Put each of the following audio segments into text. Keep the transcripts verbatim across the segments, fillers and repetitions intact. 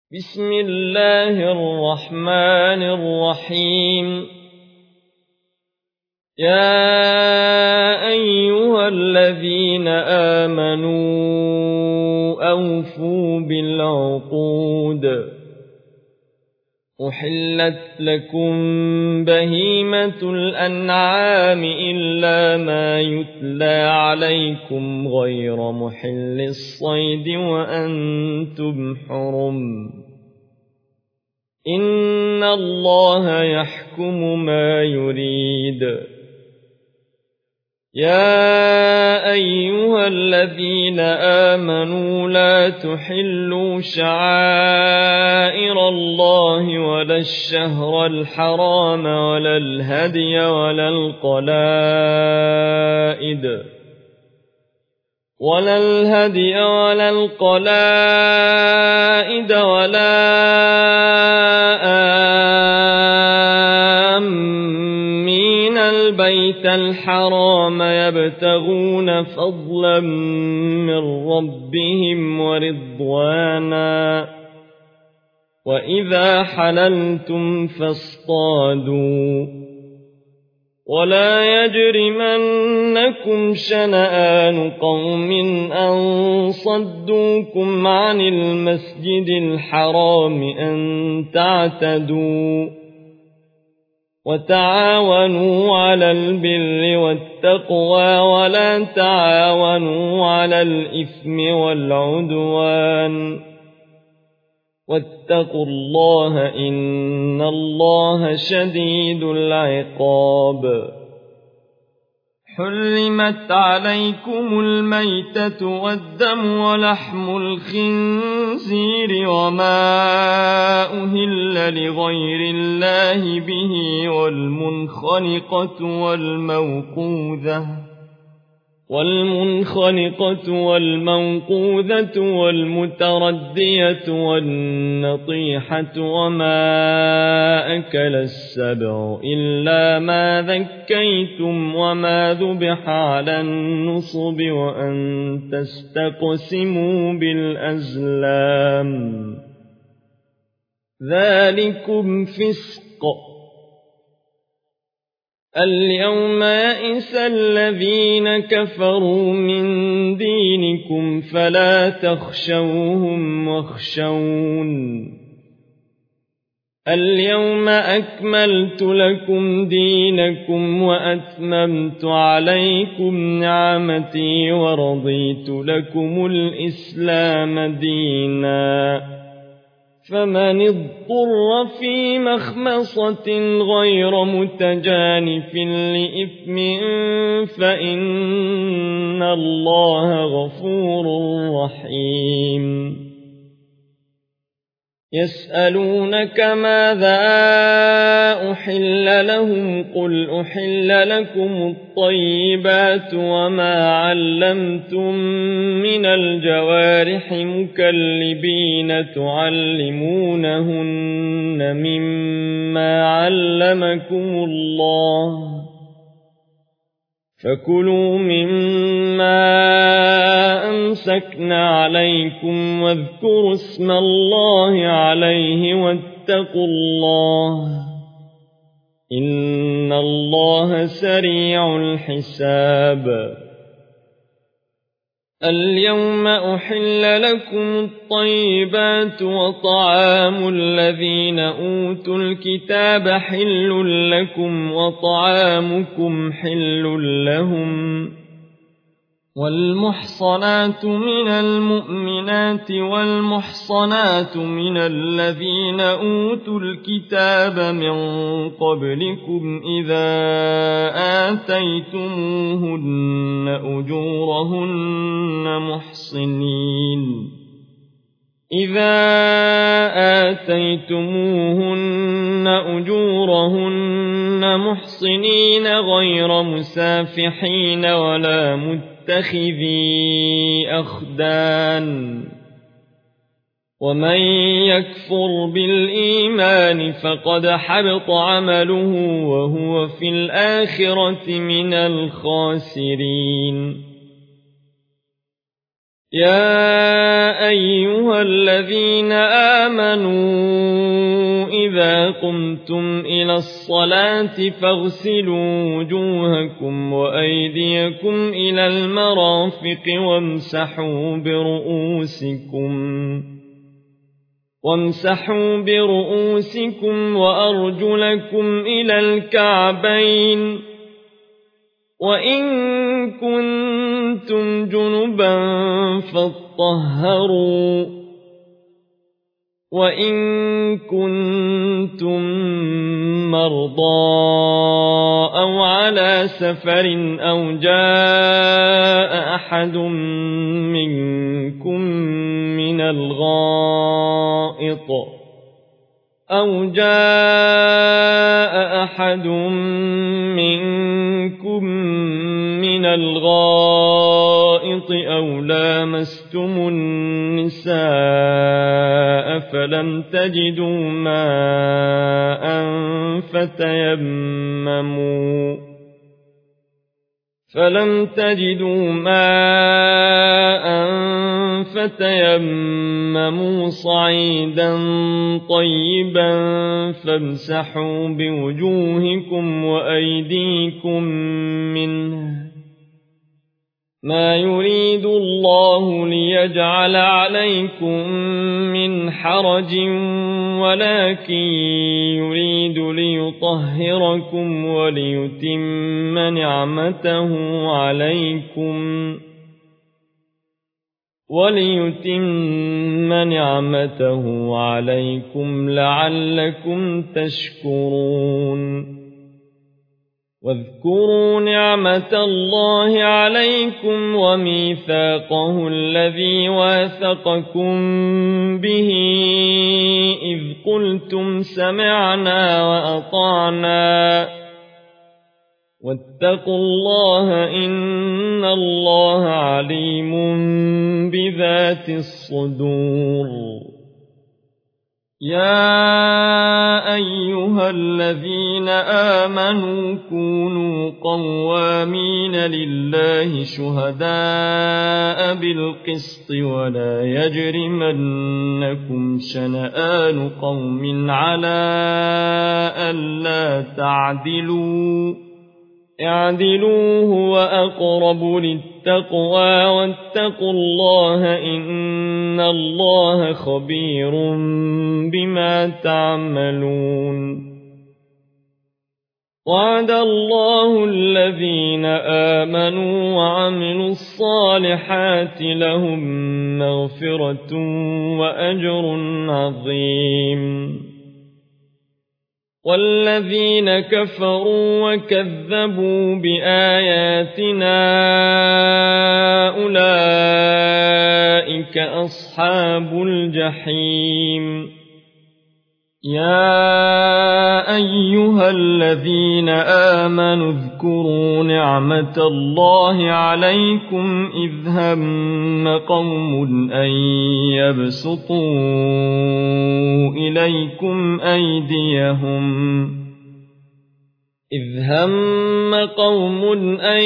بسم الله الرحمن الرحيم. يا أيها الذين آمنوا أوفوا بالعقود. أحلت لكم بهيمة الأنعام إلا ما يتلى عليكم غير محل الصيد وأنتم حرم. إن الله يحكم ما يريد. يا أيها الذين آمنوا لا تحلوا شعائر الله ولا الشهر الحرام ولا الهدي ولا القلائد ولا الهدي ولا القلائد ولا آمين البيت الحرام يبتغون فضلا من ربهم ورضوانا. وإذا حللتم فاصطادوا. ولا يجرمنكم شنآن قوم أن صدوكم عن المسجد الحرام أن تعتدوا. وتعاونوا على البر والتقوى ولا تعاونوا على الإثم والعدوان. واتقوا الله إن الله شديد العقاب. حرمت عليكم الميتة والدم ولحم الخنزير وما أهل لغير الله به والمنخنقة والموقوذة والمنخنقة والموقوذة والمتردية والنطيحة وما أكل السبع إلا ما ذكيتم وما ذبح على النصب وأن تستقسموا بالأزلام. ذلكم فسق. اليوم يئس الذين كفروا من دينكم فلا تخشوهم واخشون. اليوم أكملت لكم دينكم وأتممت عليكم نعمتي ورضيت لكم الإسلام دينا. فمن اضطر في مخمصة غير متجانف لإثم فإن الله غفور رحيم. يسألونك ماذا أحل لهم قل أحل لكم الطيبات وما علمتم من الجوارح مكلبين تعلمونهن مما علمكم الله فكلوا مما أمسكنا عليكم واذكروا اسم الله عليه واتقوا الله إن الله سريع الحساب. اليوم أحل لكم الطيبات وطعام الذين أوتوا الكتاب حل لكم وطعامكم حل لهم. والمحصنات من المؤمنات والمحصنات من الذين أوتوا الكتاب من قبلكم إذا آتيتموهن أجورهن محصنين إذا آتيتموهن أجورهن محصنين غير مسافحين ولا متخذي أخدان. ومن يكفر بالإيمان فقد حبط عمله وهو في الآخرة من الخاسرين. يا أيها الذين آمنوا إذا قمتم إلى الصلاة فاغسلوا وجوهكم وأيديكم إلى المرافق وامسحوا برؤوسكم وامسحوا برؤوسكم وأرجلكم إلى الكعبين وإن كنتم جنبا فاطهروا وإن كنتم مرضى أو على سفر أو جاء أحد منكم من الغائط أو جاء أحد منكم من الغائط أو لامستم النساء فلم تجدوا ماء فتيمموا فلم تجدوا ماء فتيمموا صعيدا طيبا فامسحوا بوجوهكم وأيديكم منه ما يريد الله ليجعل عليكم من حرج ولكن يريد ليطهركم وليتم نعمته عليكم وليتم نعمته عليكم لعلكم تشكرون واذكروا نعمة الله عليكم وميثاقه الذي واثقكم به إذ قلتم سمعنا وأطعنا واتقوا الله إن الله عليم بذات الصدور يا أيها الذين آمنوا كونوا قوامين لله شهداء بالقسط ولا يجرمنكم شنآن قوم على ألا تعدلوا اعدلوا هو أقرب للتقوى واتقوا الله إن الله خبير بما تعملون وعد الله الذين آمنوا وعملوا الصالحات لهم مغفرة وأجر عظيم والذين كفروا وكذبوا بآياتنا أولئك أصحاب الجحيم يا أيها الذين آمنوا اذكروا نعمة الله عليكم إذ هم قوم أن يبسطوا إليكم أيديهم إذ هم قوم أن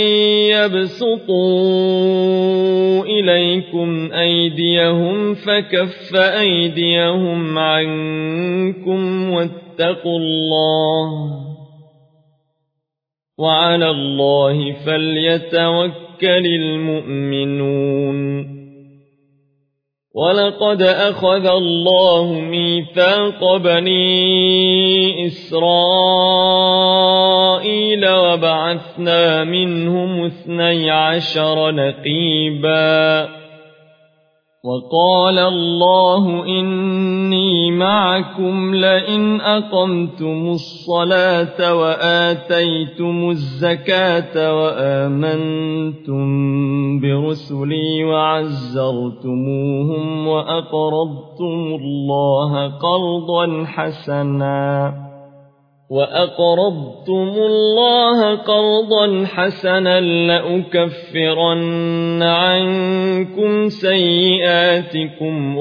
يبسطوا إليكم أيديهم فكف أيديهم عنكم واتقوا الله وعلى الله فليتوكل المؤمنون ولقد أخذ الله ميثاق بني إسرائيل وبعثنا منهم اثني عشر نقيبا وقال الله إني معكم لئن أقمتم الصلاة وآتيتم الزكاة وآمنتم برسلي وعزرتموهم وأقرضتم الله قرضا حسنا وأقرضتم الله قرضا حسنا لأكفرن عنكم سيئاتكم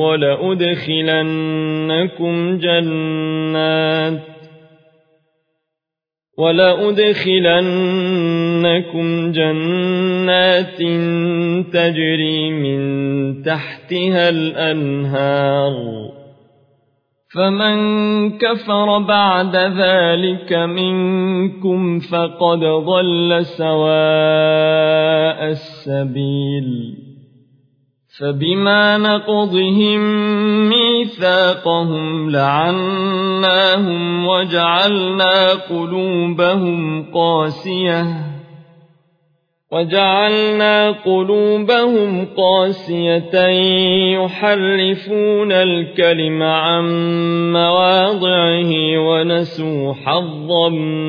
ولأدخلنكم جنات ولأدخلنكم جنات تجري من تحتها الأنهار فمن كفر بعد ذلك منكم فقد ضل سواء السبيل فبما نقضهم ميثاقهم لعناهم وجعلنا قلوبهم قاسية وجعلنا قلوبهم قاسية يحرفون الكلم عن مواضعه ونسوا حظا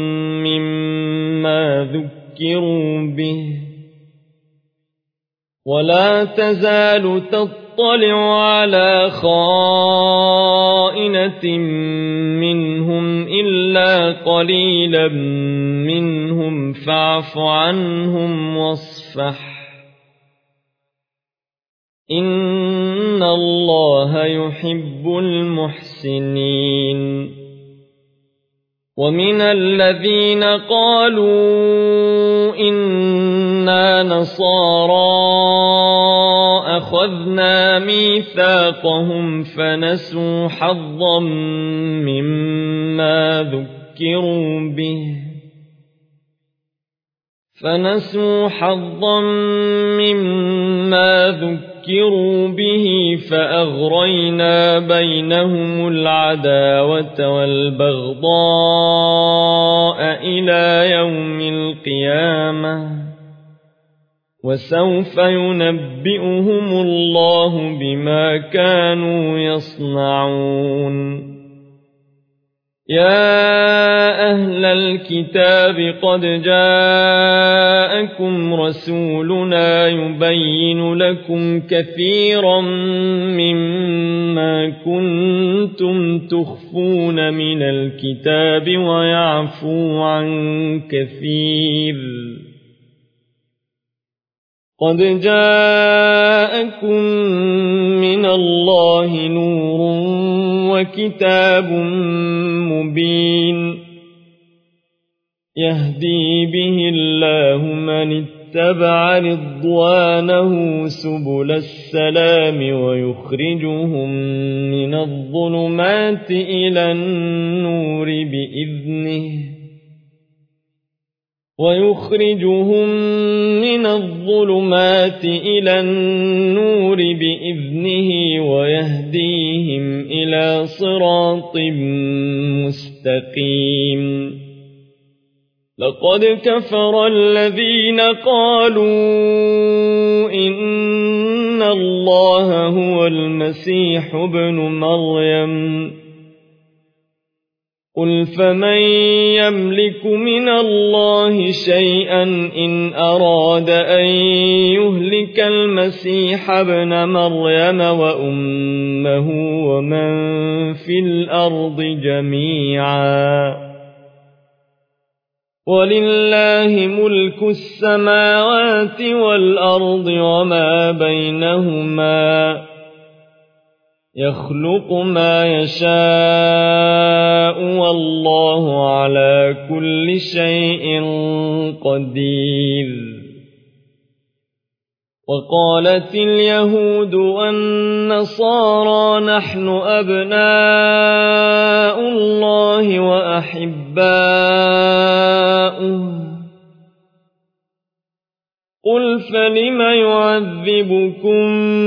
مما ذكروا به ولا تزال تطلع على خائنة منهم إلا قليلا منهم فاعف عنهم واصفح إن الله يحب المحسنين ومن الذين قالوا إنا نصارى أخذنا ميثاقهم فنسوا حظا مما ذكروا به فنسوا حظا مما ذكروا به فأغرينا بينهم العداوة والبغضاء إلى يوم القيامة وسوف ينبئهم الله بما كانوا يصنعون يا أهل الكتاب قد جاءكم رسولنا يبين لكم كثيرا مما كنتم تخفون من الكتاب ويعفو عن كثير قد جاءكم من الله نور وكتاب مبين يهدي به الله من اتبع رضوانه سبل السلام ويخرجهم من الظلمات إلى النور بإذنه ويخرجهم من الظلمات إلى النور بإذنه ويهديهم إلى صراط مستقيم لقد كفر الذين قالوا إن الله هو المسيح ابن مريم قل فمن يملك من الله شيئا إن أراد أن يهلك المسيح ابن مريم وأمه ومن في الأرض جميعا ولله ملك السماوات والأرض وما بينهما يخلق ما يشاء والله على كل شيء قدير وقالت اليهود والنصارى نحن أبناء الله وأحباؤه قل فلم يعذبكم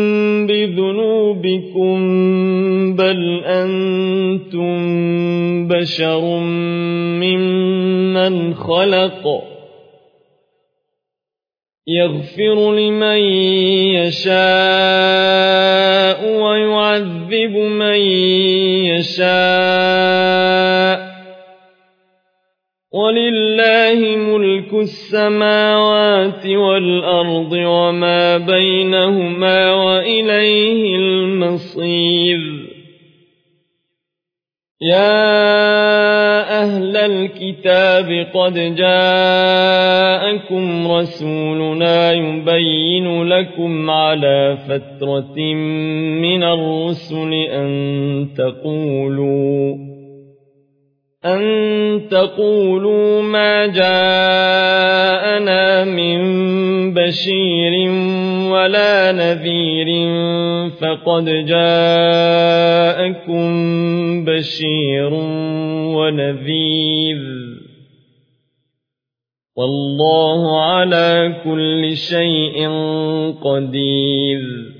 بذنوبكم بل أنتم بشر ممن خلق يغفر لمن يشاء ويعذب من يشاء ولله ملك السماوات والأرض وما بينهما وإليه المصير يا أهل الكتاب قد جاءكم رسولنا يبين لكم على فترة من الرسل أن تقولوا أن تقولوا ما جاءنا من بشير ولا نذير فقد جاءكم بشير ونذير والله على كل شيء قدير.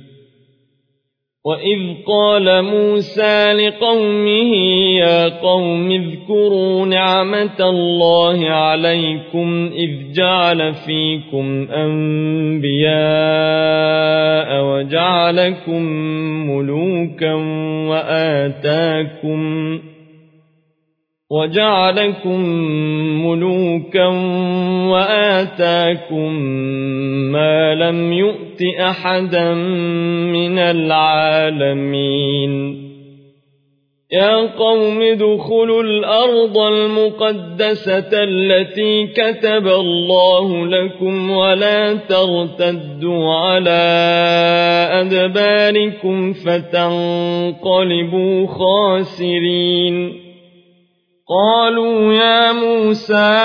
وإذ قال موسى لقومه يا قوم اذكروا نعمة الله عليكم إذ جعل فيكم أنبياء وجعلكم ملوكا وآتاكم وجعلكم ملوكا وآتاكم ما لم يؤت أحدا من العالمين. يا قوم ادخلوا الأرض المقدسة التي كتب الله لكم ولا ترتدوا على أدباركم فتنقلبوا خاسرين. قالوا يا موسى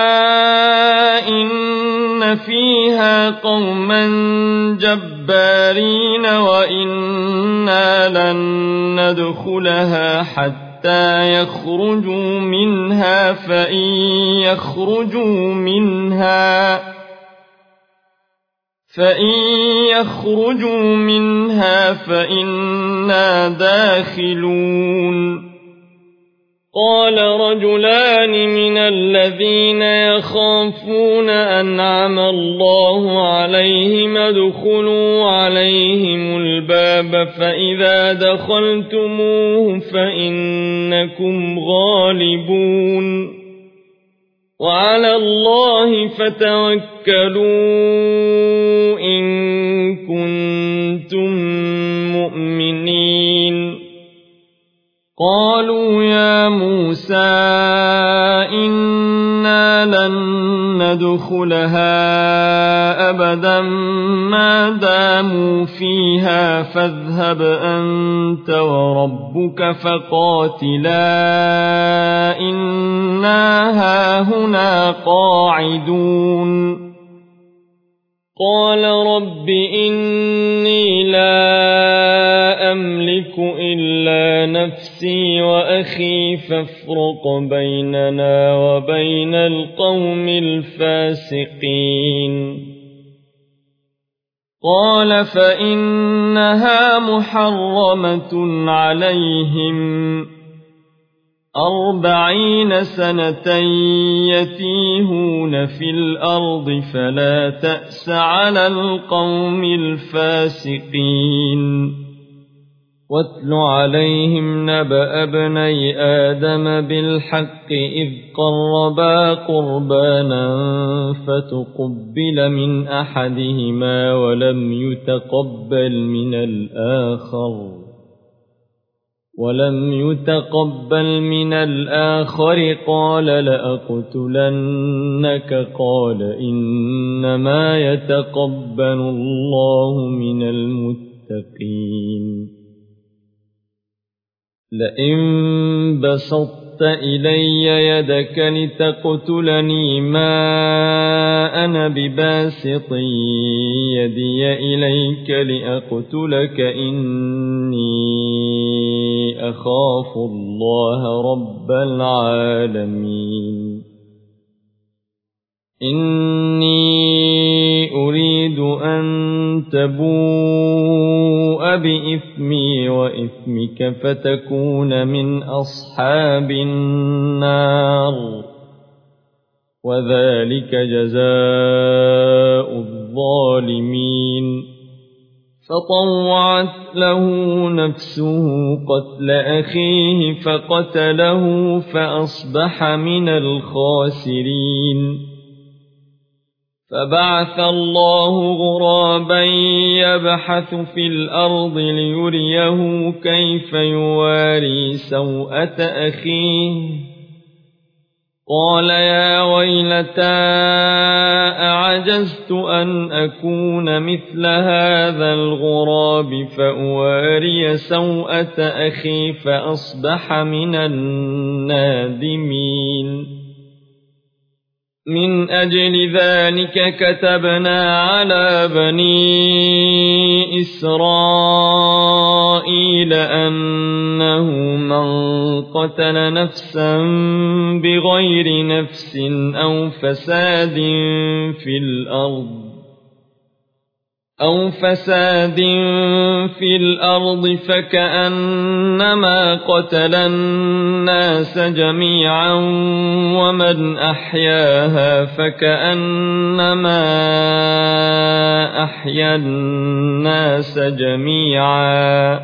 إن فيها قوما جبارين وإنا لن ندخلها حتى يخرجوا منها فإن يخرجوا منها فإن يخرجوا منها فإنا داخلون. قال رجلان من الذين يخافون أنعم الله عليهم ادخلوا عليهم الباب فإذا دخلتموه فإنكم غالبون وعلى الله فتوكلوا إن كنتم مؤمنين. قالوا يا موسى إنا لن ندخلها أبدا ما داموا فيها فاذهب أنت وربك فقاتلا إنا هاهنا قاعدون. قال رب إني لا أملك إلا نفسي وأخي فافرق بيننا وبين القوم الفاسقين. قال فإنها محرمة عليهم أربعين سنة يتيهون في الأرض فلا تأس على القوم الفاسقين. واتل عليهم نبأ ابني آدم بالحق إذ قربا قربانا فتقبل من أحدهما ولم يتقبل من الآخر ولم يتقبل من الآخر قال لأقتلنك قال إنما يتقبل الله من المتقين. لئن بسطت إلي يدك لتقتلني ما أنا بباسط يدي إليك لأقتلك إني أخاف الله رب العالمين. إني أريد أن تبوء بإثمي وإثمك فتكون من أصحاب النار وذلك جزاء الظالمين. فطوعت له نفسه قتل أخيه فقتله فأصبح من الخاسرين. فبعث الله غرابا يبحث في الأرض ليريه كيف يواري سوءة أخيه قال يا ويلتى أعجزت أن أكون مثل هذا الغراب فأواري سوءة أخي فأصبح من النادمين من أجل ذلك كتبنا على بني إسرائيل أنه من قتل نفسا بغير نفس أو فساد في الأرض أو فساد في الأرض فكأنما قتل الناس جميعا ومن أحياها فكأنما أحيا الناس جميعا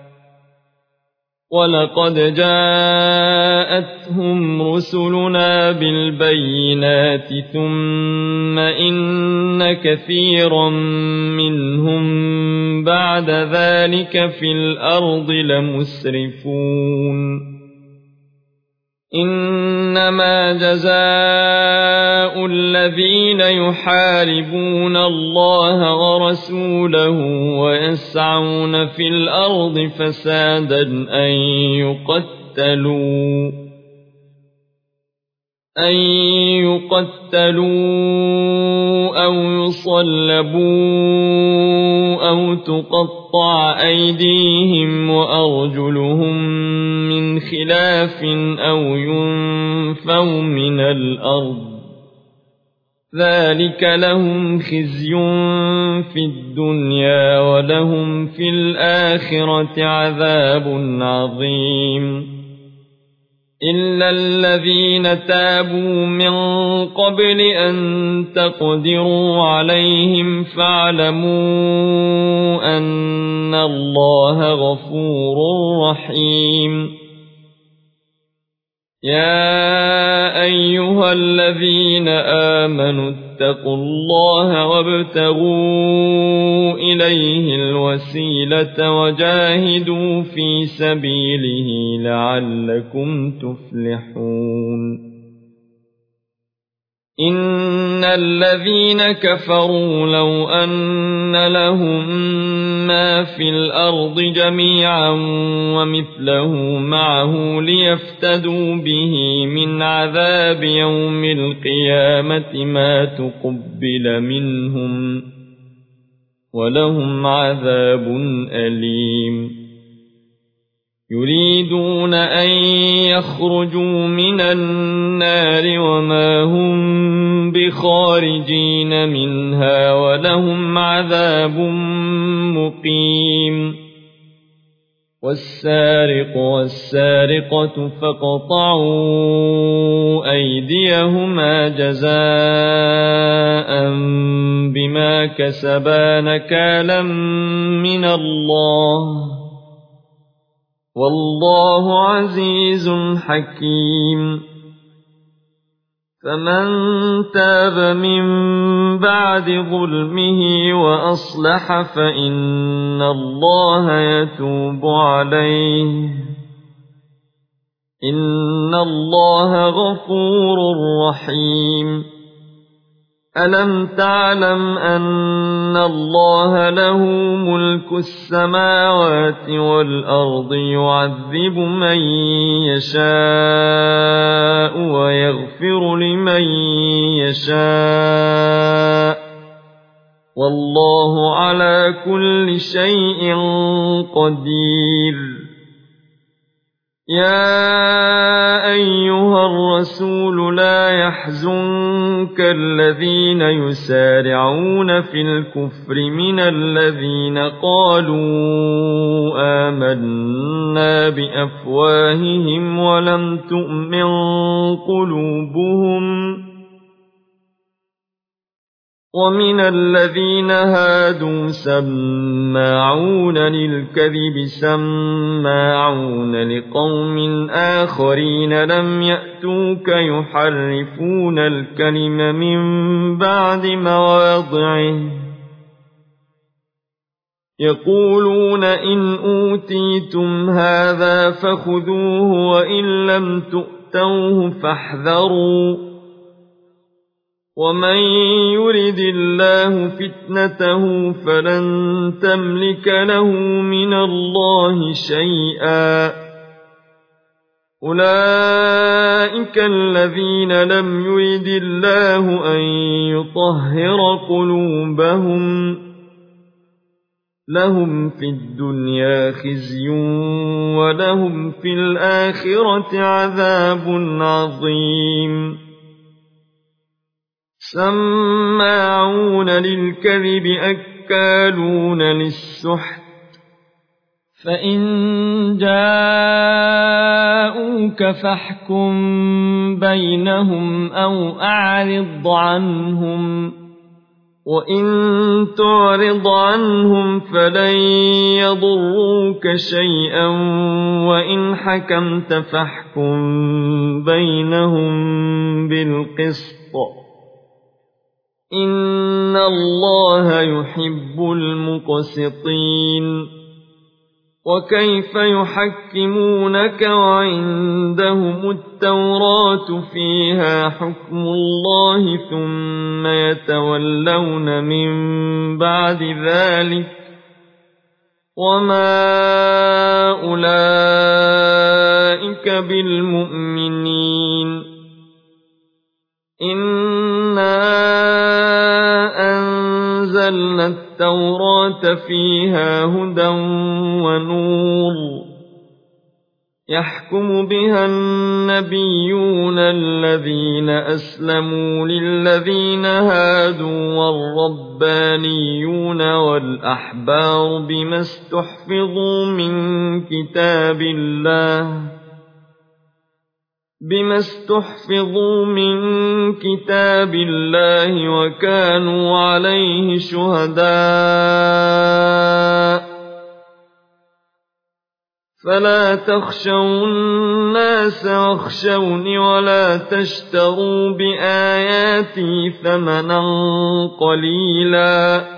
ولقد جاءتهم رسلنا بالبينات ثم إن كثيرا منهم بعد ذلك في الأرض لمسرفون إنما جزاء الذين يحاربون الله ورسوله ويسعون في الأرض فسادا أن يقتلوا أن يقتلوا أو يصلبوا أو تقطع أيديهم وأرجلهم من خلاف أو ينفوا من الأرض ذلك لهم خزي في الدنيا ولهم في الآخرة عذاب عظيم إلا الذين تابوا من قبل أن تقدروا عليهم فاعلموا أن الله غفور رحيم يا أيها الذين آمنوا اتقوا الله وابتغوا إليه الوسيلة وجاهدوا في سبيله لعلكم تفلحون إن الذين كفروا لو أن لهم ما في الأرض جميعا ومثله معه ليفتدوا به من عذاب يوم القيامة ما تقبل منهم ولهم عذاب أليم يريدون أن يخرجوا من النار وما هم بخارجين منها ولهم عذاب مقيم والسارق والسارقة فاقطعوا أيديهما جزاء بما كسبا نكالا من الله والله عزيز حكيم فمن تاب من بعد ظلمه وأصلح فإن الله يتوب عليه إن الله غفور رحيم ألم تعلم أن الله له ملك السماوات والأرض يعذب من يشاء ويغفر لمن يشاء والله على كل شيء قدير يا أيها الرسول لا يحزنك الذين يسارعون في الكفر من الذين قالوا آمنا بأفواههم ولم تؤمن قلوبهم ومن الذين هادوا سماعون للكذب سماعون لقوم آخرين لم يأتوك يحرفون الكلم من بعد مواضعه يقولون إن أوتيتم هذا فخذوه وإن لم تؤتوا واتقوه فاحذروا ومن يرد الله فتنته فلن تملك له من الله شيئا أولئك الذين لم يرد الله أن يطهر قلوبهم لهم في الدنيا خزي ولهم في الآخرة عذاب عظيم سماعون للكذب أكالون للسحت فإن جاءوك فاحكم بينهم أو أعرض عنهم وإن تعرض عنهم فلن يضروك شيئا وإن حكمت فاحكم بينهم بالقسط إن الله يحب المقسطين وكيف يحكمونك وعندهم التوراة فيها حكم الله ثم يتولون من بعد ذلك وما أولئك بالمؤمنين إنا أنزلنا التوراة فيها هدى ونور يحكم بها النبيون الذين أسلموا للذين هادوا والربانيون والأحبار بما استحفظوا من كتاب الله بما استحفظوا من كتاب الله وكانوا عليه شهداء فلا تخشوا الناس واخشوني ولا تشتروا بآياتي ثمنا قليلا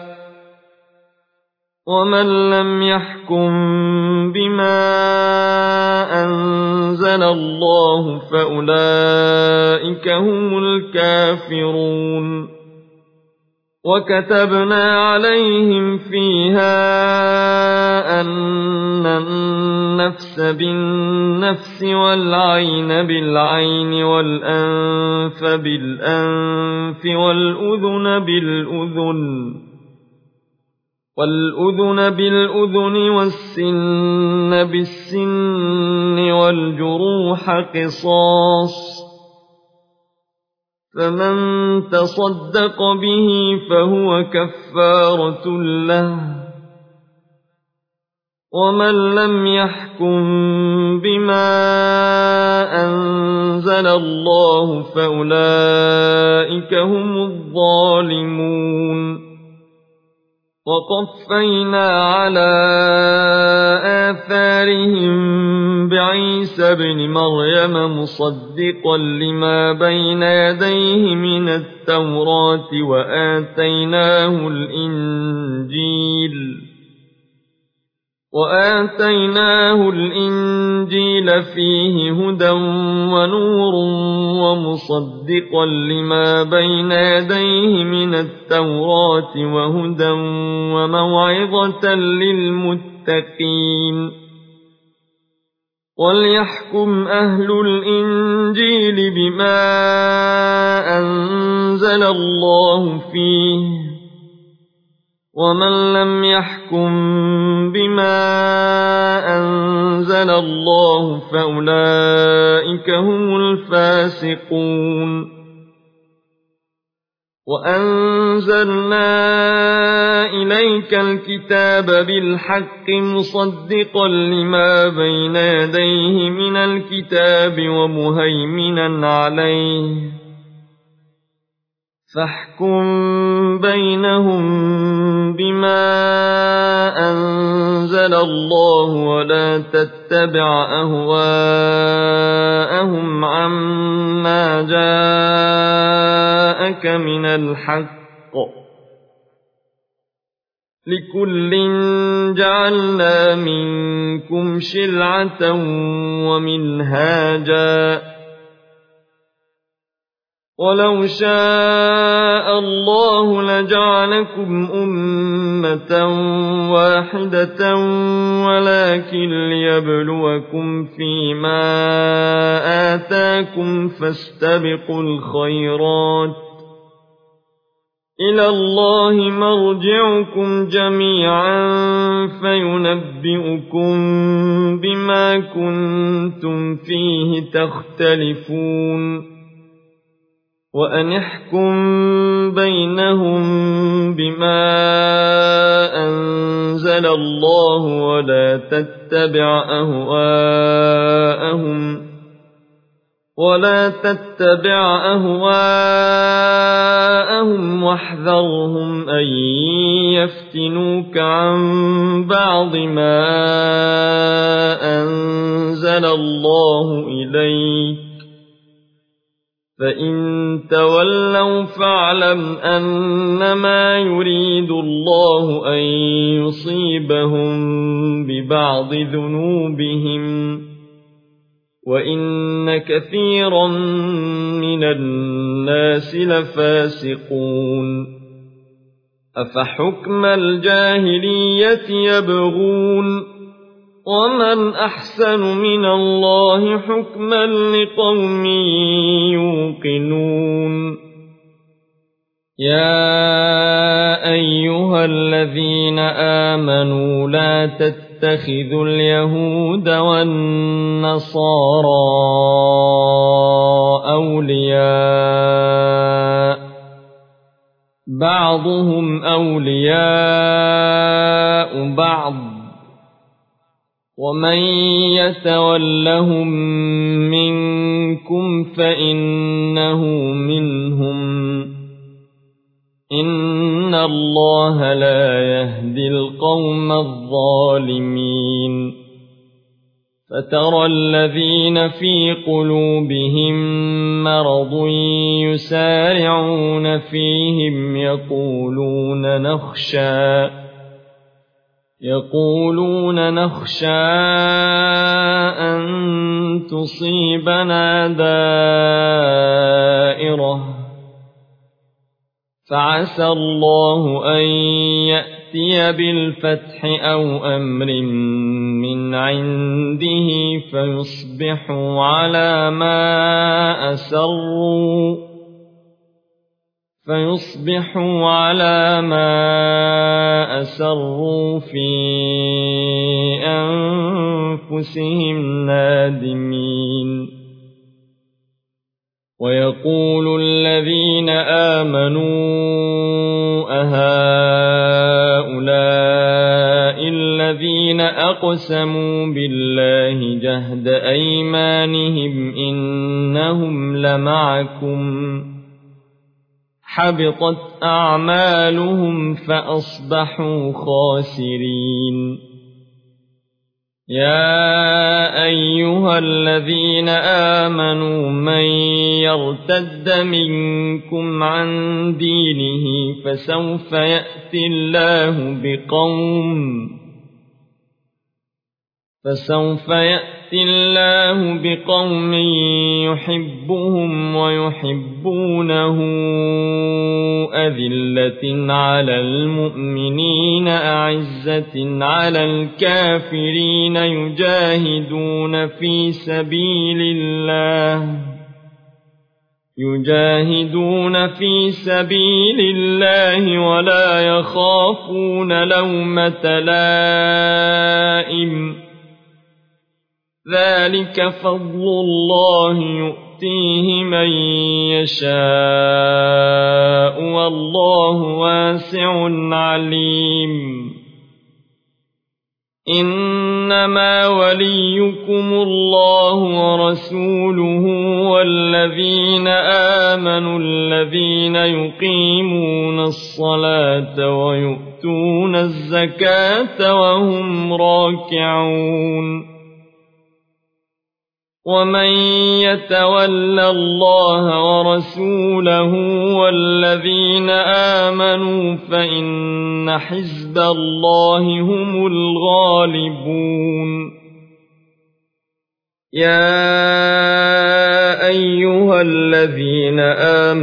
ومن لم يحكم بما أنزل الله فأولئك هم الكافرون وكتبنا عليهم فيها أن النفس بالنفس والعين بالعين والأنف بالأنف والأذن بالأذن والأذن بالأذن والسن بالسن والجروح قصاص فمن تصدق به فهو كفارة له ومن لم يحكم بما أنزل الله فأولئك هم الظالمون وقفينا على آثارهم بعيسى ابن مريم مصدقا لما بين يديه من التوراة وآتيناه الإنجيل وآتيناه الإنجيل فيه هدى ونور ومصدقا لما بين يديه من التوراة وهدى وموعظة للمتقين وليحكم أهل الإنجيل بما أنزل الله فيه ومن لم يحكم بما أنزل الله فأولئك هم الفاسقون وأنزلنا إليك الكتاب بالحق مصدقا لما بين يديه من الكتاب ومهيمنا عليه فاحكم بينهم بما أنزل الله ولا تتبع أهواءهم عما جاءك من الحق لكل جعلنا منكم شرعة ومنهاجا ولو شاء الله لجعلكم أمة واحدة ولكن ليبلوكم فيما آتاكم فاستبقوا الخيرات إلى الله مرجعكم جميعا فينبئكم بما كنتم فيه تختلفون وأن احكم بينهم بما أنزل الله ولا تتبع أهواءهم ولا تتبع أهواءهم واحذرهم أن يفتنوك عن بعض ما أنزل الله إليك فإن تولوا فاعلم أنما يريد الله أن يصيبهم ببعض ذنوبهم وإن كثيرا من الناس لفاسقون أفحكم الجاهلية يبغون ومن أحسن من الله حكما لقوم يوقنون يا أيها الذين آمنوا لا تتخذوا اليهود والنصارى أولياء بعضهم أولياء بعض ومن يتولهم منكم فإنه منهم إن الله لا يهدي القوم الظالمين فترى الذين في قلوبهم مرض يسارعون فيهم يقولون نخشى يقولون نخشى أن تصيبنا دائرة فعسى الله أن يأتي بالفتح أو أمر من عنده فيصبحوا على ما أسروا فيصبحوا على ما أسروا في أنفسهم نادمين ويقول الذين آمنوا أهؤلاء الذين أقسموا بالله جهد أيمانهم إنهم لمعكم حبطت أعمالهم فأصبحوا خاسرين يا أيها الذين آمنوا من يرتد منكم عن دينه فسوف يأتي الله بقوم فسوف يأتي الله بقوم يحبهم ويحبونه أذلة على المؤمنين أعزة على الكافرين يجاهدون في سبيل الله يجاهدون في سبيل الله ولا يخافون لومة لائم ذلك فضل الله يؤتيه من يشاء والله واسع عليم إنما وليكم الله ورسوله والذين آمنوا الذين يقيمون الصلاة ويؤتون الزكاة وهم راكعون ومن يتول الله ورسوله والذين آمنوا فإن حزب الله هم الغالبون يا أيها الذين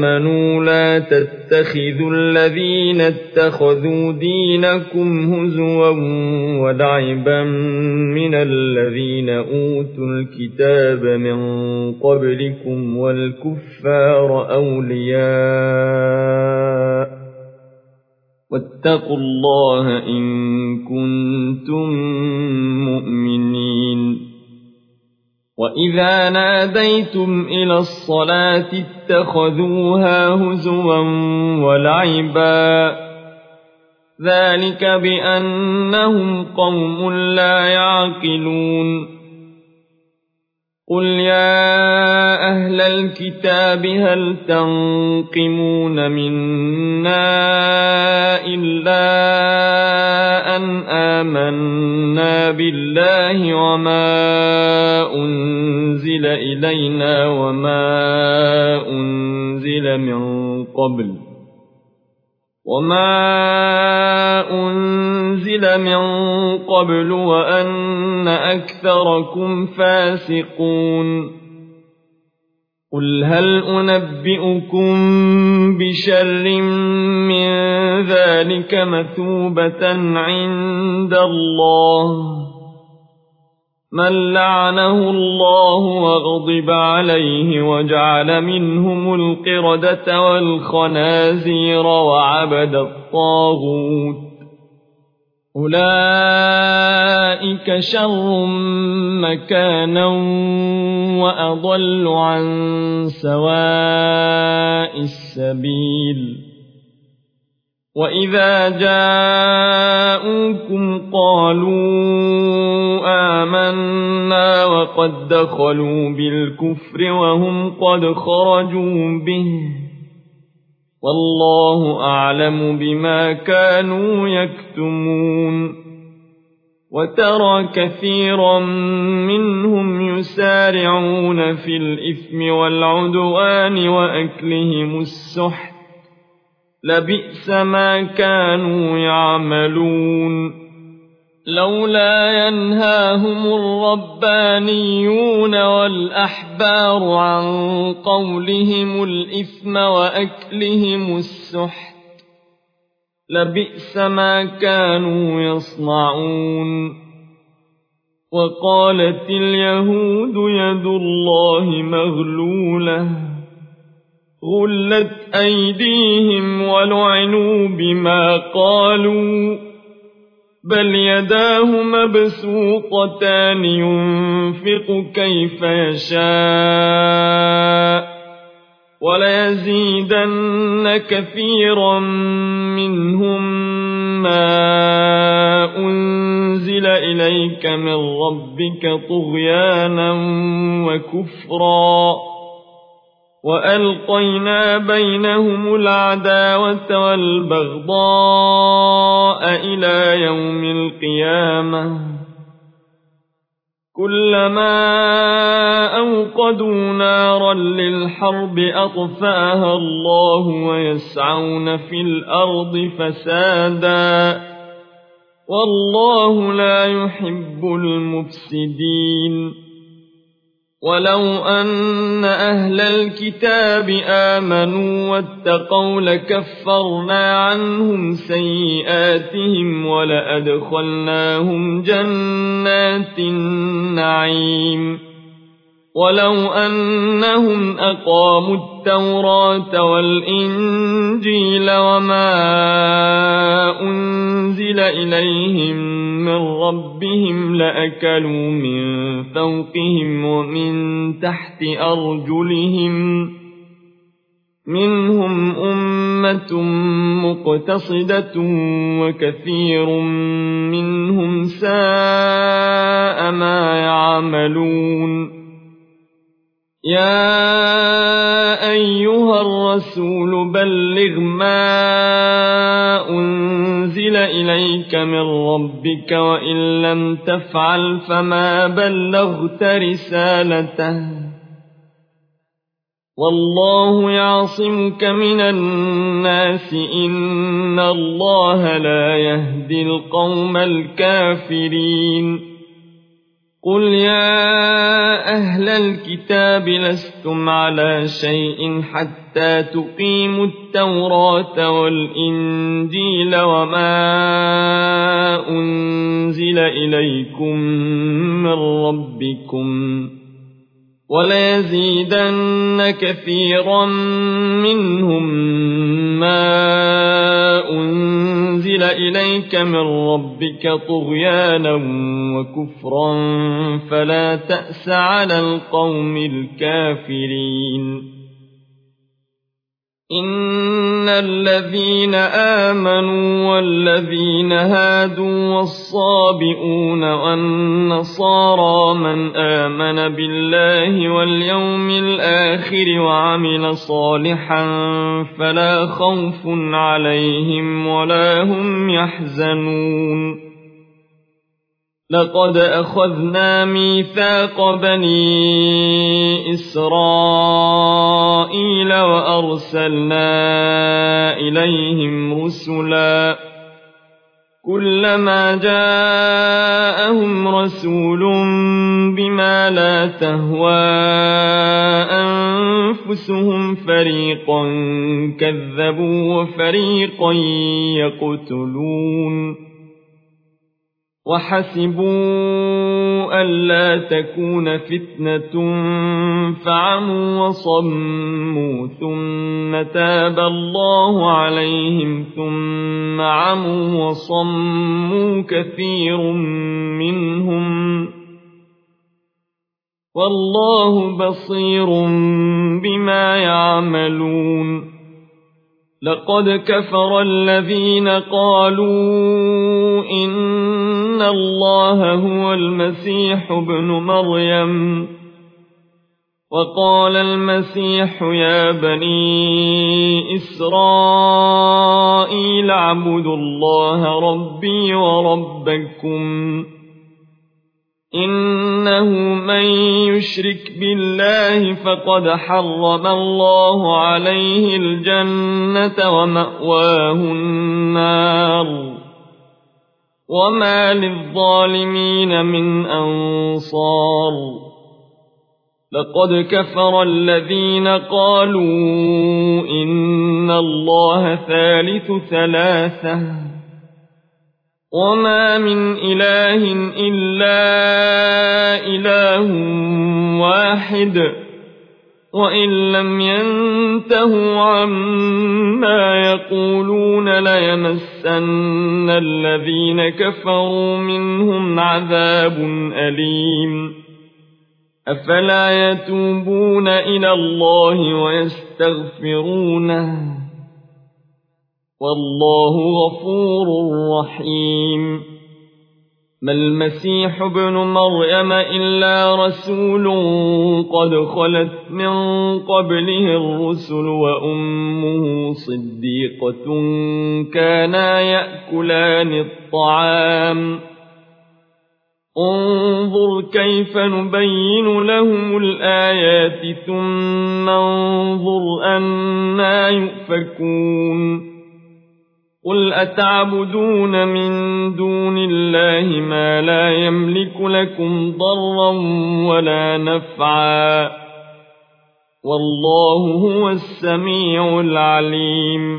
تتخذوا الذين اتخذوا دينكم هزوا ولعبا من الذين أوتوا الكتاب من قبلكم والكفار أولياء واتقوا الله إن كنتم مؤمنين. وإذا ناديتم إلى الصلاة اتخذوها هزوا ولعبا ذلك بأنهم قوم لا يعقلون. قل يا أهل الكتاب هل تنقمون منا إلا أن آمنا بالله وما أنزل إلينا وما أنزل من قبل وما أنزل من قبل وأن أكثركم فاسقون. قل هل أنبئكم بشر من ذلك مثوبة عند الله من لعنه الله وغضب عليه وجعل منهم القردة والخنازير وعبد الطاغوت أولئك شر مكانا وأضل عن سواء السبيل. وإذا جاءوكم قالوا آمنا وقد دخلوا بالكفر وهم قد خرجوا به والله أعلم بما كانوا يكتمون. وترى كثيرا منهم يسارعون في الإثم والعدوان وأكلهم السحت لبئس ما كانوا يعملون. لولا ينهاهم الربانيون والأحبار عن قولهم الإثم وأكلهم السحت لبئس ما كانوا يصنعون. وقالت اليهود يد الله مغلولة غلت أيديهم ولعنوا بما قالوا بل يداه مبسوطتان ينفق كيف يشاء وليزيدن كثيرا منهم ما أنزل إليك من ربك طغيانا وكفرا وألقينا بينهم العداوة والبغضاء إلى يوم القيامة كلما أوقدوا نارا للحرب أطفاها الله ويسعون في الأرض فسادا والله لا يحب المفسدين. ولو أن أهل الكتاب آمنوا واتقوا لكفرنا عنهم سيئاتهم ولأدخلناهم جنات النعيم. ولو أنهم أقاموا التوراة والإنجيل وما أنزل إليهم من ربهم لأكلوا من فوقهم ومن تحت أرجلهم منهم أمة مقتصدة وكثير منهم ساء ما يعملون. يا أيها الرسول بلغ ما أنزل إليك من ربك وإن لم تفعل فما بلغت رسالته والله يعصمك من الناس إن الله لا يهدي القوم الكافرين. قل يا أهل الكتاب لستم على شيء حتى تقيموا التوراة والإنجيل وما أنزل إليكم من ربكم وليزيدن كثيرا منهم ما أنزل إليك من ربك طغيانا وكفرا فلا تأس على القوم الكافرين إن الذين آمنوا والذين هادوا والصابئون والنصارى من آمن بالله واليوم الآخر وعمل صالحا فلا خوف عليهم ولا هم يحزنون لقد أخذنا ميثاق بني إسرائيل وأرسلنا إليهم رسلا كلما جاءهم رسول بما لا تهوى أنفسهم فريقا كذبوا وفريقا يقتلون وحسبوا ألا تكون فتنة فعموا وصموا ثم تاب الله عليهم ثم عموا وصموا كثير منهم والله بصير بما يعملون لقد كفر الذين قالوا إن الله هو المسيح ابن مريم وقال المسيح يا بني إسرائيل اعبدوا الله ربي وربكم إنه من يشرك بالله فقد حرم الله عليه الجنة ومأواه النار وما للظالمين من أنصار لقد كفر الذين قالوا إن الله ثالث ثلاثة وما من إله إلا إله واحد وإن لم ينتهوا عما يقولون ليمسن الذين كفروا منهم عذاب أليم أفلا يتوبون إلى الله ويستغفرونه والله غفور رحيم ما المسيح ابن مريم إلا رسول قد خلت من قبله الرسل وأمه صديقة كانا يأكلان الطعام انظر كيف نبين لهم الآيات ثم انظر أنا يؤفكون قل أتعبدون من دون الله ما لا يملك لكم ضرا ولا نفعا والله هو السميع العليم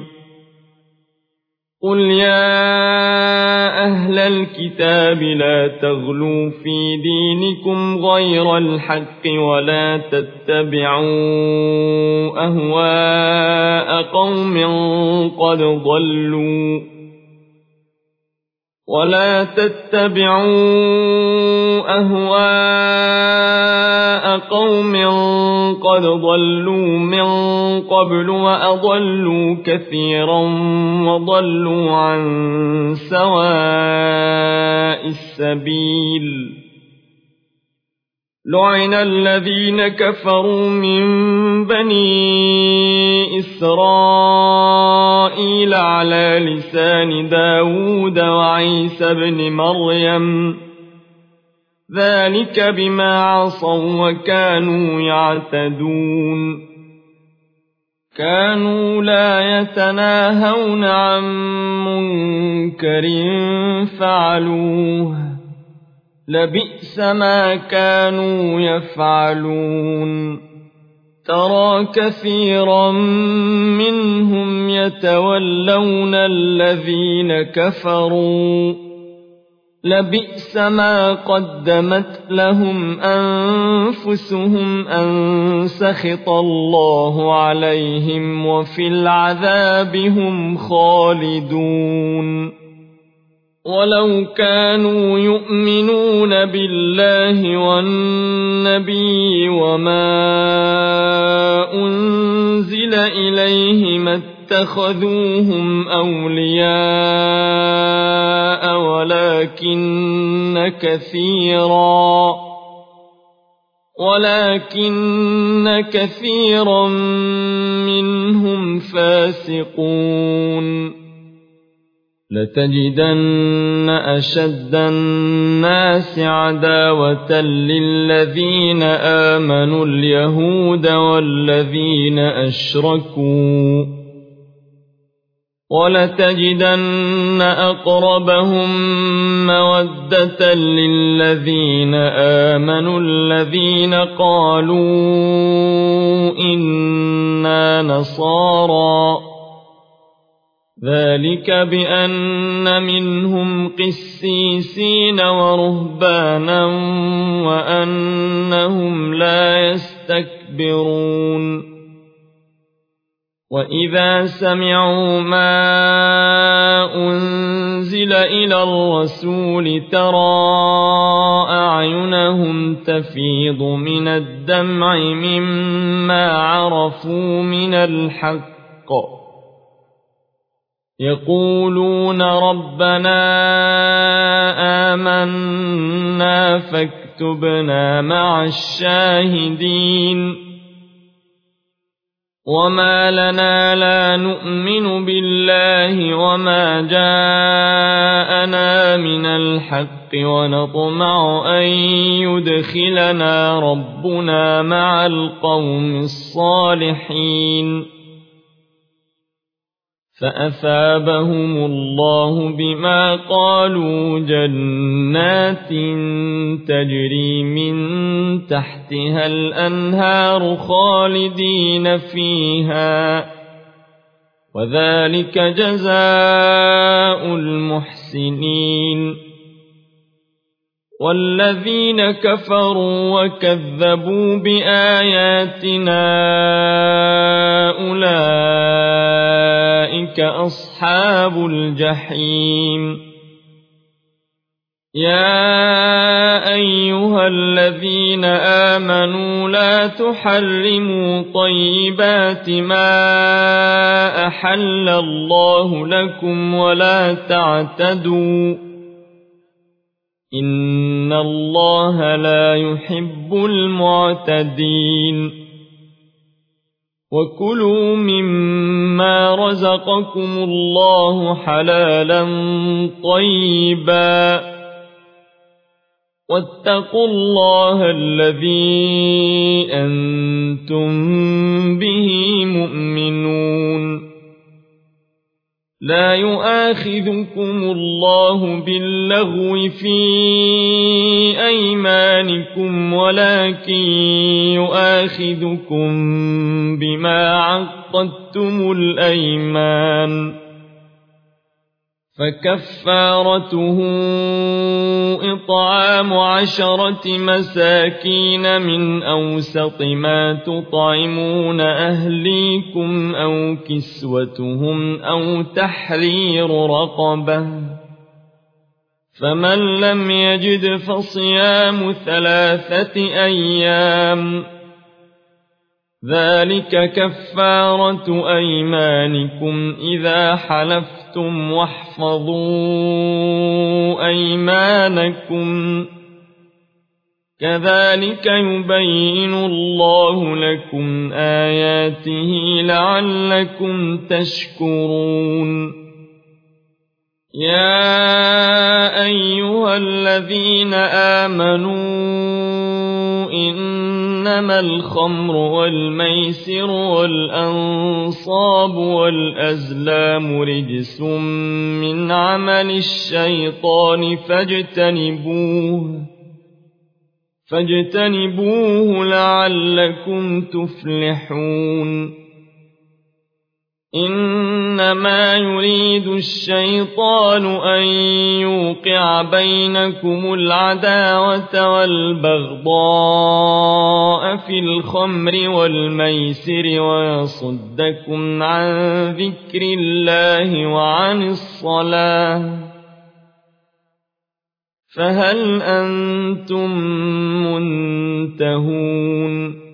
قل يا أهل الكتاب لا تغلوا في دينكم غير الحق ولا تتبعوا أهواء قوم قد ضلوا ولا تتبعوا أهواء قوم قد ضلوا من قبل وأضلوا كثيرا وضلوا عن سواء السبيل لعن الذين كفروا من بني إسرائيل على لسان داود وعيسى بن مريم ذلك بما عصوا وكانوا يعتدون كانوا لا يتناهون عن منكر فعلوه لبئس ما كانوا يفعلون ترى كثيرا منهم يتولون الذين كفروا لبئس ما قدمت لهم أنفسهم أن سخط الله عليهم وفي العذاب هم خالدون ولو كانوا يؤمنون بالله والنبي وما أنزل إليه ما اتخذوهم أولياء ولكن كثيرا ولكن كثيرا منهم فاسقون لتجدن أشد الناس عداوة للذين آمنوا اليهود والذين أشركوا ولتجدن أقربهم مودة للذين آمنوا الذين قالوا إنا نصارى ذلك بأن منهم قسيسين ورهبانا وأنهم لا يستكبرون وإذا سمعوا ما أنزل إلى الرسول ترى أعينهم تفيض من الدمع مما عرفوا من الحق يقولون ربنا آمنا فاكتبنا مع الشاهدين وما لنا لا نؤمن بالله وما جاءنا من الحق ونطمع أن يدخلنا ربنا مع القوم الصالحين فأثابهم الله بما قالوا جنات تجري من تحتها الأنهار خالدين فيها وذلك جزاء المحسنين والذين كفروا وكذبوا بآياتنا أولئك أصحاب الجحيم يا أيها الذين آمنوا لا تحرموا طيبات ما أحل الله لكم ولا تعتدوا إن الله لا يحب المعتدين وكلوا مما رزقكم الله حلالا طيبا واتقوا الله الذي أنتم به مؤمنون لا يؤاخذكم الله باللغو في أيمانكم ولكن يؤاخذكم بما عقدتم الأيمان فكفارته إطعام عشرة مساكين من أوسط ما تطعمون أهليكم أو كسوتهم أو تحرير رقبة فمن لم يجد فصيام ثلاثة أيام ذلك كفارة أيمانكم إذا حلفتم واحفظوا أيمانكم كذلك يبين الله لكم آياته لعلكم تشكرون يا أيها الذين آمنوا إنما الخمر والميسر والأنصاب والأزلام رجس من عمل الشيطان فاجتنبوه فاجتنبوه لعلكم تفلحون إنما يريد الشيطان أن يوقع بينكم العداوة والبغضاء في الخمر والميسر ويصدكم عن ذكر الله وعن الصلاة فهل أنتم منتهون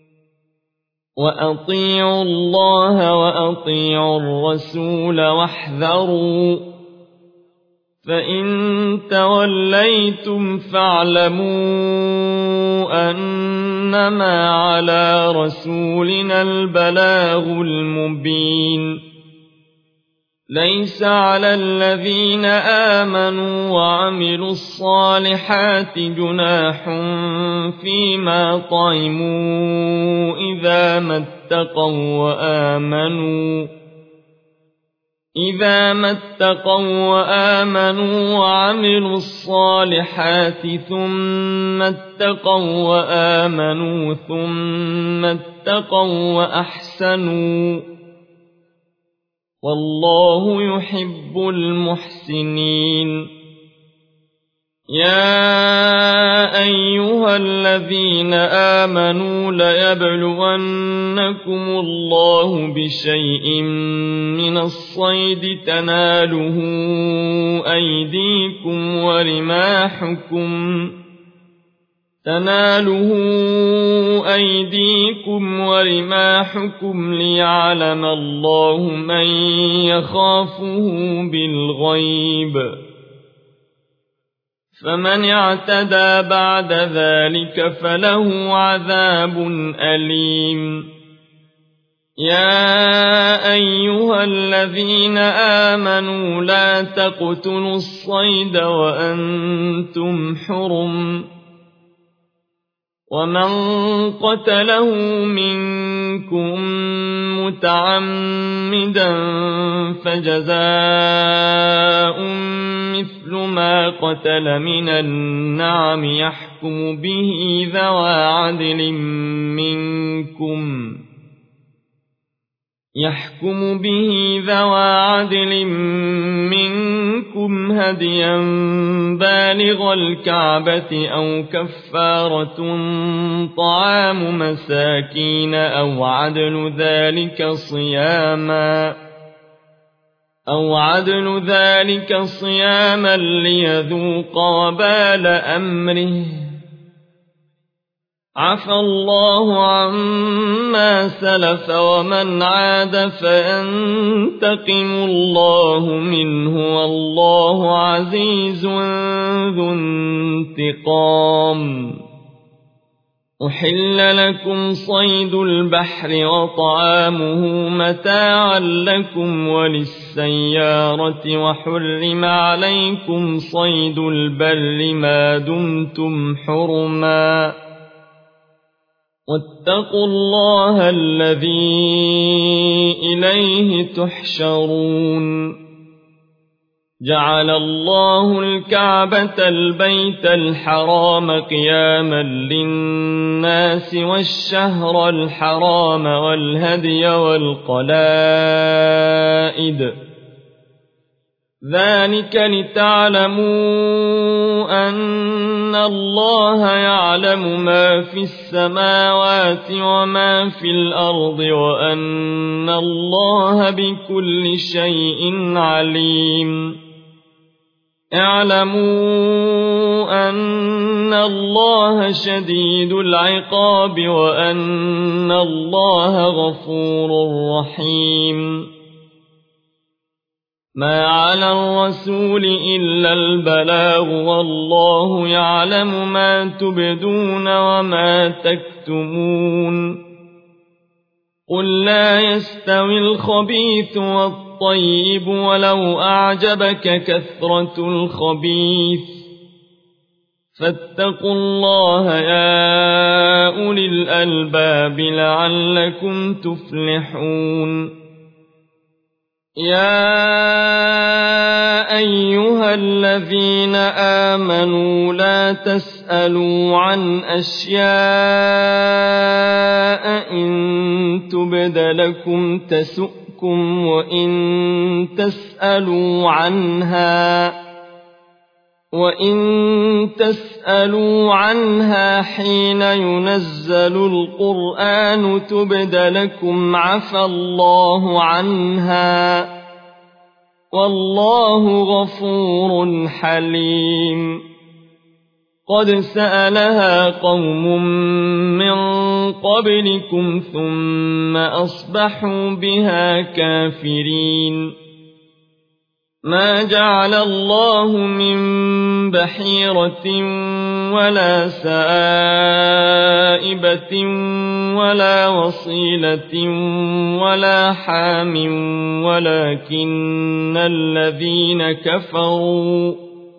وأطيعوا الله وأطيعوا الرسول واحذروا فإن توليتم فاعلموا أنما على رسولنا البلاغ المبين ليس على الذين آمنوا وعملوا الصالحات جناح فيما طعموا إذا ما اتقوا وآمنوا إذا ما اتقوا وآمنوا وعملوا الصالحات ثم اتقوا وآمنوا ثم اتقوا وأحسنوا والله يحب المحسنين يا أيها الذين آمنوا ليبلونكم الله بشيء من الصيد تناله أيديكم ورماحكم تناله أيديكم ورماحكم ليعلم الله من يخافه بالغيب فمن اعتدى بعد ذلك فله عذاب أليم يا أيها الذين آمنوا لا تقتلوا الصيد وأنتم حرم ومن قتله منكم متعمدا فجزاء مثل ما قتل من النعم يحكم به ذوى عدل منكم يحكم به ذوى عدل منكم هديا بالغ الكعبة أو كفارة طعام مساكين أو عدل ذلك صياما أو عدل ذلك صياما ليذوق وبال أمره عفى الله عما سلف ومن عاد فينتقم الله منه والله عزيز ذو انتقام أحل لكم صيد البحر وطعامه متاعا لكم وللسيارة وحرم عليكم صيد البر ما دمتم حرما واتقوا الله الذي إليه تحشرون جعل الله الكعبة البيت الحرام قياما للناس والشهر الحرام والهدي والقلائد ذلك لتعلموا أن الله يعلم ما في السماوات وما في الأرض وأن الله بكل شيء عليم اعلموا أن الله شديد العقاب وأن الله غفور رحيم ما على الرسول إلا البلاغ والله يعلم ما تبدون وما تكتمون قل لا يستوي الخبيث والطيب ولو أعجبك كثرة الخبيث فاتقوا الله يا أولي الألباب لعلكم تفلحون يا أيها الذين آمنوا لا تسألوا عن أشياء إن تبد لكم تسؤكم وإن تسألوا عنها وإن تسألوا عنها حين ينزل القرآن تبد لكم عفى الله عنها والله غفور حليم. قد سألها قوم من قبلكم ثم أصبحوا بها كافرين. ما جعل الله من بحيرة ولا سائبة ولا وصيلة ولا حام ولكن الذين كفروا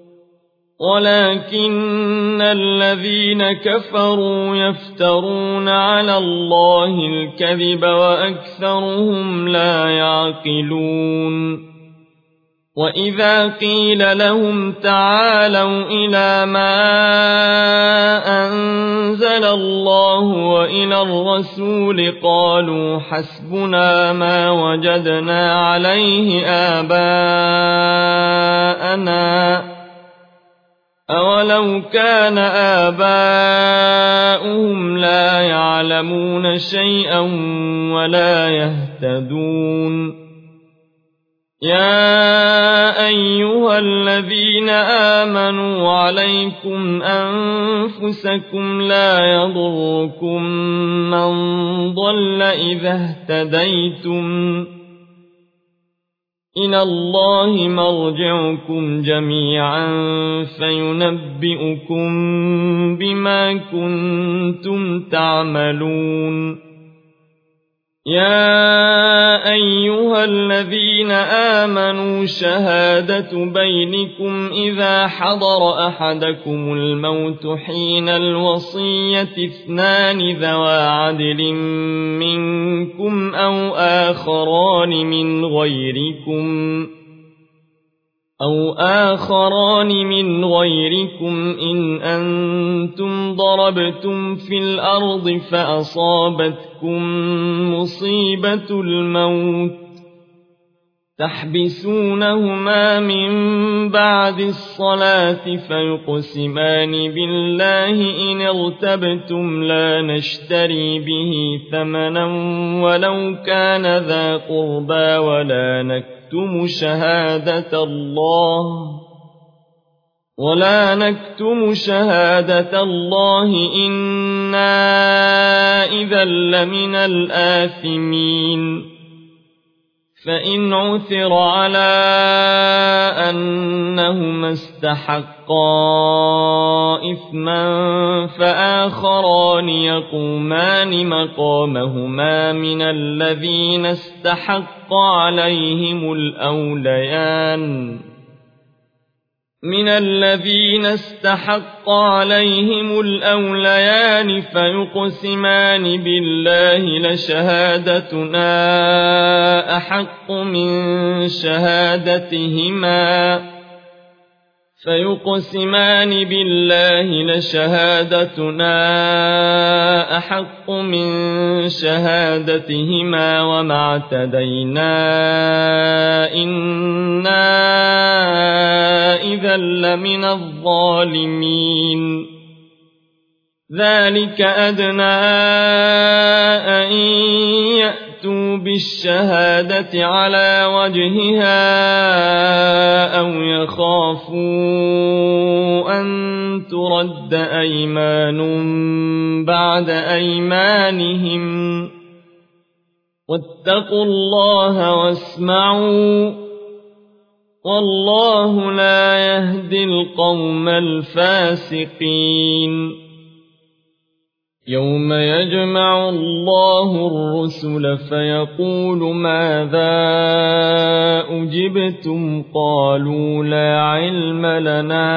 ولكن الذين كفروا يفترون على الله الكذب وأكثرهم لا يعقلون. وإذا قيل لهم تعالوا إلى ما أنزل الله وإلى الرسول قالوا حسبنا ما وجدنا عليه آباءنا أولو كان آباؤهم لا يعلمون شيئا ولا يهتدون. يا أيها الذين آمنوا عليكم أنفسكم لا يضركم من ضل إذا اهتديتم إلى الله مرجعكم جميعا فينبئكم بما كنتم تعملون. يا أيها الذين آمنوا شهادة بينكم إذا حضر أحدكم الموت حين الوصية اثنان ذوى عدل منكم أو آخران من غيركم أو آخران من غيركم إن أنتم ضربتم في الأرض فأصابتكم مصيبة الموت تحبسونهما من بعد الصلاة فيقسمان بالله إن ارتبتم لا نشتري به ثمنا ولو كان ذا قربى ولا نكتم نكتم شهادة الله ولا نكتم شهادة الله إنا إذا لمن الآثمين. فإن عثر على أنهما استحقا إثما فآخران يقومان مقامهما من الذين استحق عليهم الأوليان من الذين استحق عليهم الأوليان فيقسمان بالله لشهادتنا أحق من شهادتهما فيقسمان بالله لشهادتنا أحق من شهادتهما وما اعتدينا إنا إذا لمن الظالمين. ذلك أدنى أن يأتوا بالشهادة على وجهها أو يخافوا أن ترد أيمان بعد أيمانهم واتقوا الله واسمعوا والله لا يهدي القوم الفاسقين. يوم يجمع الله الرسل فيقول ماذا أجبتم قالوا لا علم لنا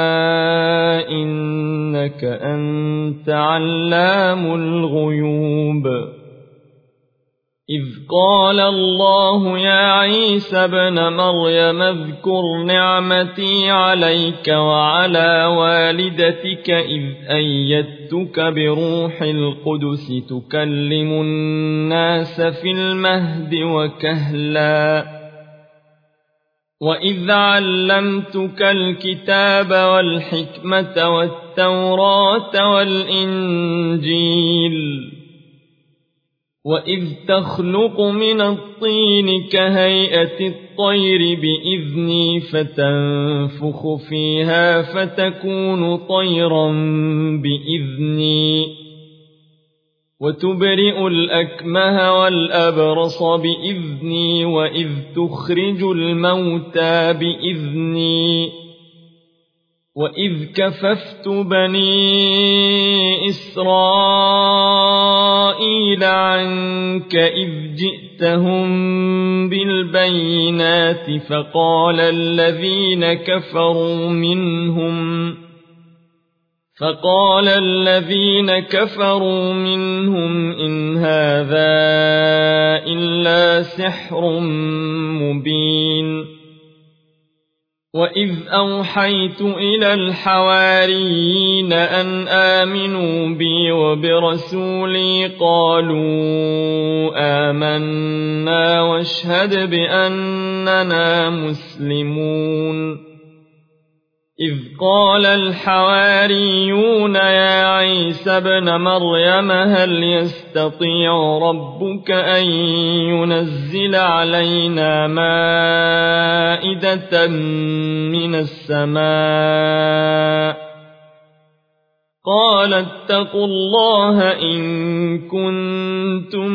إنك أنت علام الغيوب. إذ قال الله يا عيسى ابن مريم اذكر نعمتي عليك وعلى والدتك إذ أيدتك بروح القدس تكلم الناس في المهد وكهلا وإذ علمتك الكتاب والحكمة والتوراة والإنجيل وإذ تخلق من الطين كهيئة الطير بإذني فتنفخ فيها فتكون طيرا بإذني وتبرئ الأكمه والأبرص بإذني وإذ تخرج الموتى بإذني وإذ كففت بني إسرائيل عنك إذ جئتهم بالبينات فقال الذين كفروا منهم فقال الذين كفروا منهم إن هذا إلا سحر مبين وإذ أوحيت إلى الحواريين أن آمنوا بي وبرسولي قالوا آمنا واشهد بأننا مسلمون إذ قال الحواريون يا عيسى ابن مريم هل يستطيع ربك أن ينزل علينا مائدة من السماء قال اتقوا الله إن كنتم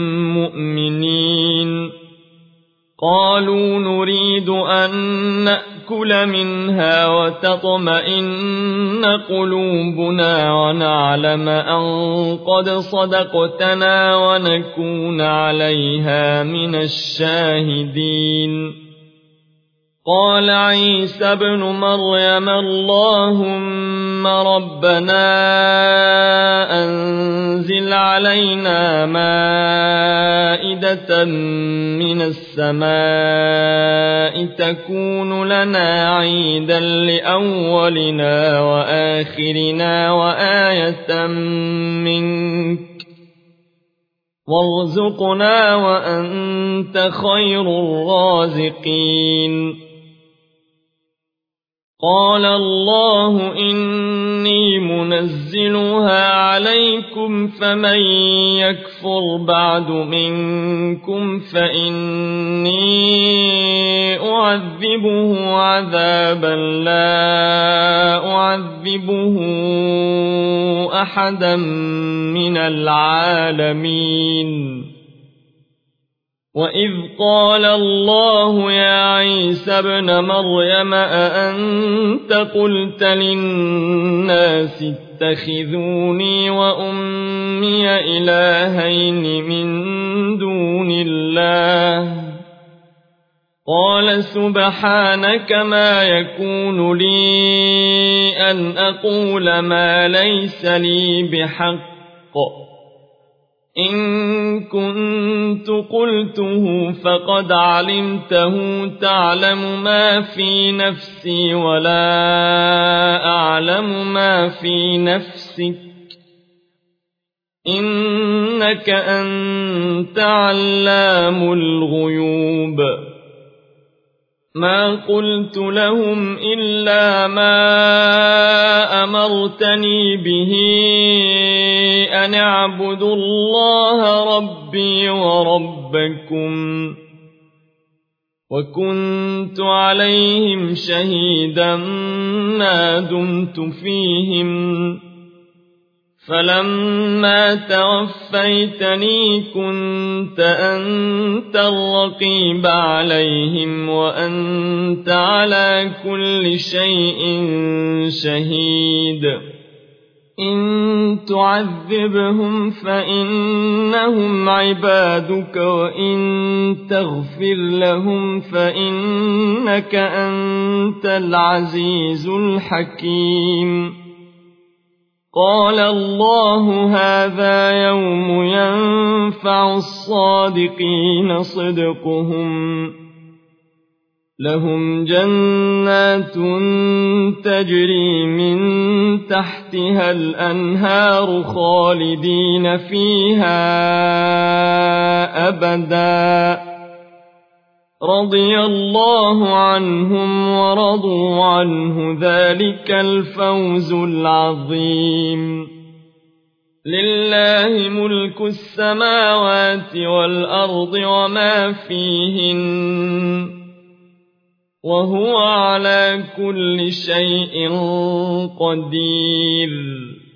مؤمنين قالوا نريد أن نأكل منها وتطمئن قلوبنا ونعلم أن قد صدقتنا ونكون عليها من الشاهدين قال عيسى ابن مريم اللهم ربنا أنزل علينا مائدة من السماء تكون لنا عيدا لأولنا وآخرنا وآية منك وارزقنا وأنت خير الرازقين قال الله إني منزلها عليكم فمن يكفر بعد منكم فإني أعذبه عذابا لا أعذبه أحدا من العالمين وإذ قال الله يا عيسى ابن مريم أأنت قلت للناس اتخذوني وأمي إلهين من دون الله قال سبحانك ما يكون لي أن أقول ما ليس لي بحق إن كنت قلته فقد علمته تعلم ما في نفسي ولا أعلم ما في نفسك إنك أنت علام الغيوب ما قلت لهم إلا ما أمرتني به أن اعبدوا الله ربي وربكم وكنت عليهم شهيدا ما دمت فيهم فلما توفيتني كنت أنت الرقيب عليهم وأنت على كل شيء شهيد إن تعذبهم فإنهم عبادك وإن تغفر لهم فإنك أنت العزيز الحكيم قال الله هذا يوم ينفع ينفع الصادقين صدقهم لهم جنات تجري من تحتها الأنهار خالدين فيها أبدا رضي الله عنهم ورضوا عنه ذلك الفوز العظيم لله ملك السماوات والأرض وما فيهن وهو على كل شيء قدير